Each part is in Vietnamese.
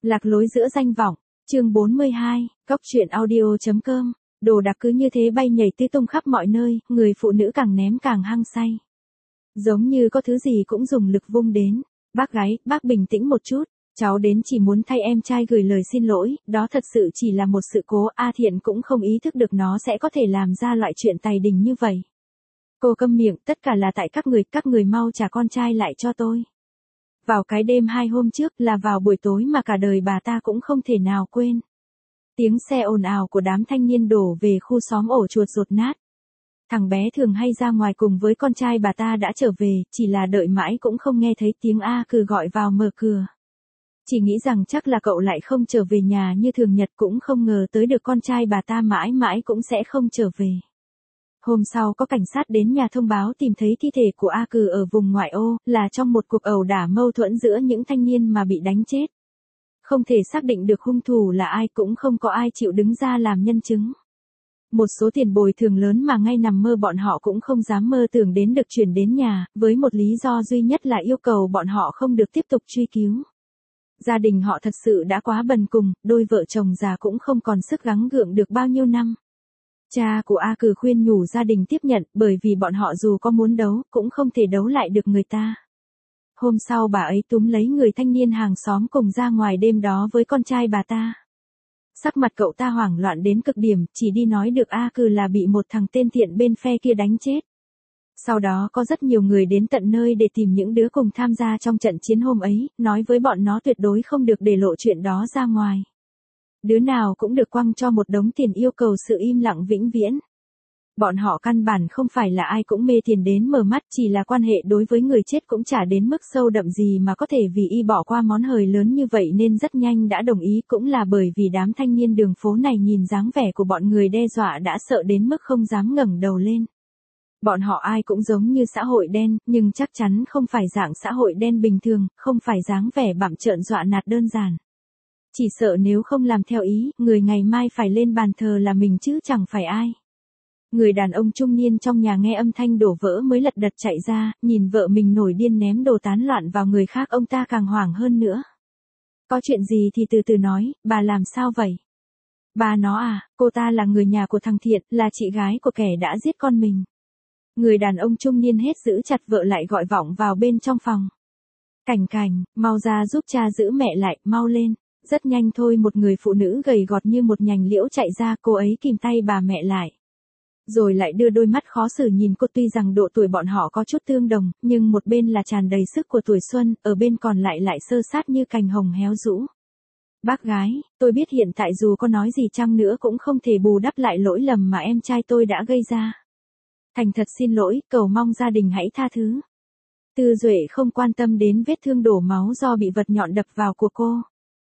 Lạc lối giữa danh vọng, chương 42, Cốc truyện audio.com, đồ đạc cứ như thế bay nhảy tứ tung khắp mọi nơi, người phụ nữ càng ném càng hăng say. Giống như có thứ gì cũng dùng lực vung đến. Bác gái, bác bình tĩnh một chút, cháu đến chỉ muốn thay em trai gửi lời xin lỗi, đó thật sự chỉ là một sự cố. A Thiện cũng không ý thức được nó sẽ có thể làm ra loại chuyện tày đình như vậy. Cô câm miệng, tất cả là tại các người mau trả con trai lại cho tôi. Vào cái đêm 2 hôm trước là vào buổi tối mà cả đời bà ta cũng không thể nào quên. Tiếng xe ồn ào của đám thanh niên đổ về khu xóm ổ chuột rột nát. Thằng bé thường hay ra ngoài cùng với con trai bà ta đã trở về, chỉ là đợi mãi cũng không nghe thấy tiếng A Cừ gọi vào mở cửa. Chỉ nghĩ rằng chắc là cậu lại không trở về nhà như thường nhật, cũng không ngờ tới được con trai bà ta mãi mãi cũng sẽ không trở về. Hôm sau có cảnh sát đến nhà thông báo tìm thấy thi thể của A Cừ ở vùng ngoại ô, là trong một cuộc ẩu đả mâu thuẫn giữa những thanh niên mà bị đánh chết. Không thể xác định được hung thủ là ai, cũng không có ai chịu đứng ra làm nhân chứng. Một số tiền bồi thường lớn mà ngay nằm mơ bọn họ cũng không dám mơ tưởng đến được chuyển đến nhà, với một lý do duy nhất là yêu cầu bọn họ không được tiếp tục truy cứu. Gia đình họ thật sự đã quá bần cùng, đôi vợ chồng già cũng không còn sức gắng gượng được bao nhiêu năm. Cha của A Cừ khuyên nhủ gia đình tiếp nhận, bởi vì bọn họ dù có muốn đấu, cũng không thể đấu lại được người ta. Hôm sau bà ấy túm lấy người thanh niên hàng xóm cùng ra ngoài đêm đó với con trai bà ta. Sắc mặt cậu ta hoảng loạn đến cực điểm, chỉ đi nói được A Cừ là bị một thằng tên thiện bên phe kia đánh chết. Sau đó có rất nhiều người đến tận nơi để tìm những đứa cùng tham gia trong trận chiến hôm ấy, nói với bọn nó tuyệt đối không được để lộ chuyện đó ra ngoài. Đứa nào cũng được quăng cho một đống tiền yêu cầu sự im lặng vĩnh viễn. Bọn họ căn bản không phải là ai cũng mê tiền đến mờ mắt, chỉ là quan hệ đối với người chết cũng chả đến mức sâu đậm gì mà có thể vì y bỏ qua món hời lớn như vậy nên rất nhanh đã đồng ý, cũng là bởi vì đám thanh niên đường phố này nhìn dáng vẻ của bọn người đe dọa đã sợ đến mức không dám ngẩng đầu lên. Bọn họ ai cũng giống như xã hội đen, nhưng chắc chắn không phải dạng xã hội đen bình thường, không phải dáng vẻ bặm trợn dọa nạt đơn giản. Chỉ sợ nếu không làm theo ý, người ngày mai phải lên bàn thờ là mình chứ chẳng phải ai. Người đàn ông trung niên trong nhà nghe âm thanh đổ vỡ mới lật đật chạy ra, nhìn vợ mình nổi điên ném đồ tán loạn vào người khác, ông ta càng hoảng hơn nữa. Có chuyện gì thì từ từ nói, bà làm sao vậy? Bà nó à, cô ta là người nhà của thằng Thiện, là chị gái của kẻ đã giết con mình. Người đàn ông trung niên hết giữ chặt vợ lại gọi vọng vào bên trong phòng. Cảnh, mau ra giúp cha giữ mẹ lại, mau lên. Rất nhanh thôi một người phụ nữ gầy gọt như một nhành liễu chạy ra, cô ấy kìm tay bà mẹ lại. Rồi lại đưa đôi mắt khó xử nhìn cô, tuy rằng độ tuổi bọn họ có chút tương đồng, nhưng một bên là tràn đầy sức của tuổi xuân, ở bên còn lại sơ sát như cành hồng héo rũ. Bác gái, tôi biết hiện tại dù có nói gì chăng nữa cũng không thể bù đắp lại lỗi lầm mà em trai tôi đã gây ra. Thành thật xin lỗi, cầu mong gia đình hãy tha thứ. Tư Duệ không quan tâm đến vết thương đổ máu do bị vật nhọn đập vào của cô.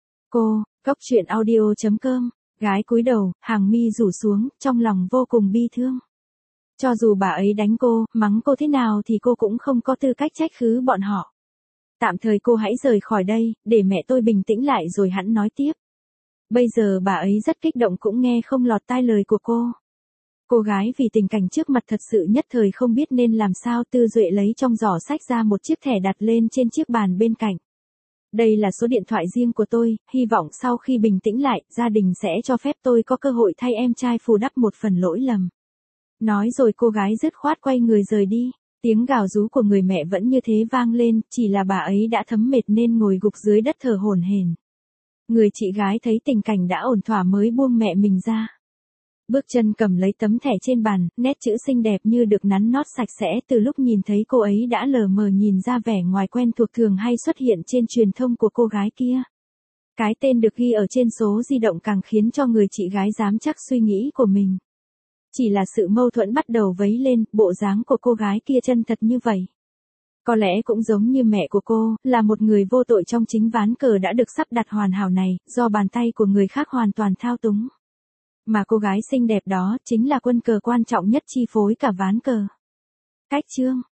Cốc truyện audio.com, gái cúi đầu, hàng mi rủ xuống, trong lòng vô cùng bi thương. Cho dù bà ấy đánh cô, mắng cô thế nào thì cô cũng không có tư cách trách cứ bọn họ. Tạm thời cô hãy rời khỏi đây, để mẹ tôi bình tĩnh lại rồi hẵng nói tiếp. Bây giờ bà ấy rất kích động cũng nghe không lọt tai lời của cô. Cô gái vì tình cảnh trước mặt thật sự nhất thời không biết nên làm sao. Tư Duệ lấy trong giỏ sách ra một chiếc thẻ đặt lên trên chiếc bàn bên cạnh. Đây là số điện thoại riêng của tôi, hy vọng sau khi bình tĩnh lại, gia đình sẽ cho phép tôi có cơ hội thay em trai bù đắp một phần lỗi lầm. Nói rồi cô gái dứt khoát quay người rời đi. Tiếng gào rú của người mẹ vẫn như thế vang lên, chỉ là bà ấy đã thấm mệt nên ngồi gục dưới đất thở hổn hển. Người chị gái thấy tình cảnh đã ổn thỏa mới buông mẹ mình ra. Bước chân cầm lấy tấm thẻ trên bàn, nét chữ xinh đẹp như được nắn nót sạch sẽ. Từ lúc nhìn thấy cô ấy đã lờ mờ nhìn ra vẻ ngoài quen thuộc thường hay xuất hiện trên truyền thông của cô gái kia. Cái tên được ghi ở trên số di động càng khiến cho người chị gái dám chắc suy nghĩ của mình. Chỉ là sự mâu thuẫn bắt đầu vấy lên, bộ dáng của cô gái kia chân thật như vậy. Có lẽ cũng giống như mẹ của cô, là một người vô tội trong chính ván cờ đã được sắp đặt hoàn hảo này, do bàn tay của người khác hoàn toàn thao túng. Mà cô gái xinh đẹp đó chính là quân cờ quan trọng nhất chi phối cả ván cờ. Cách chương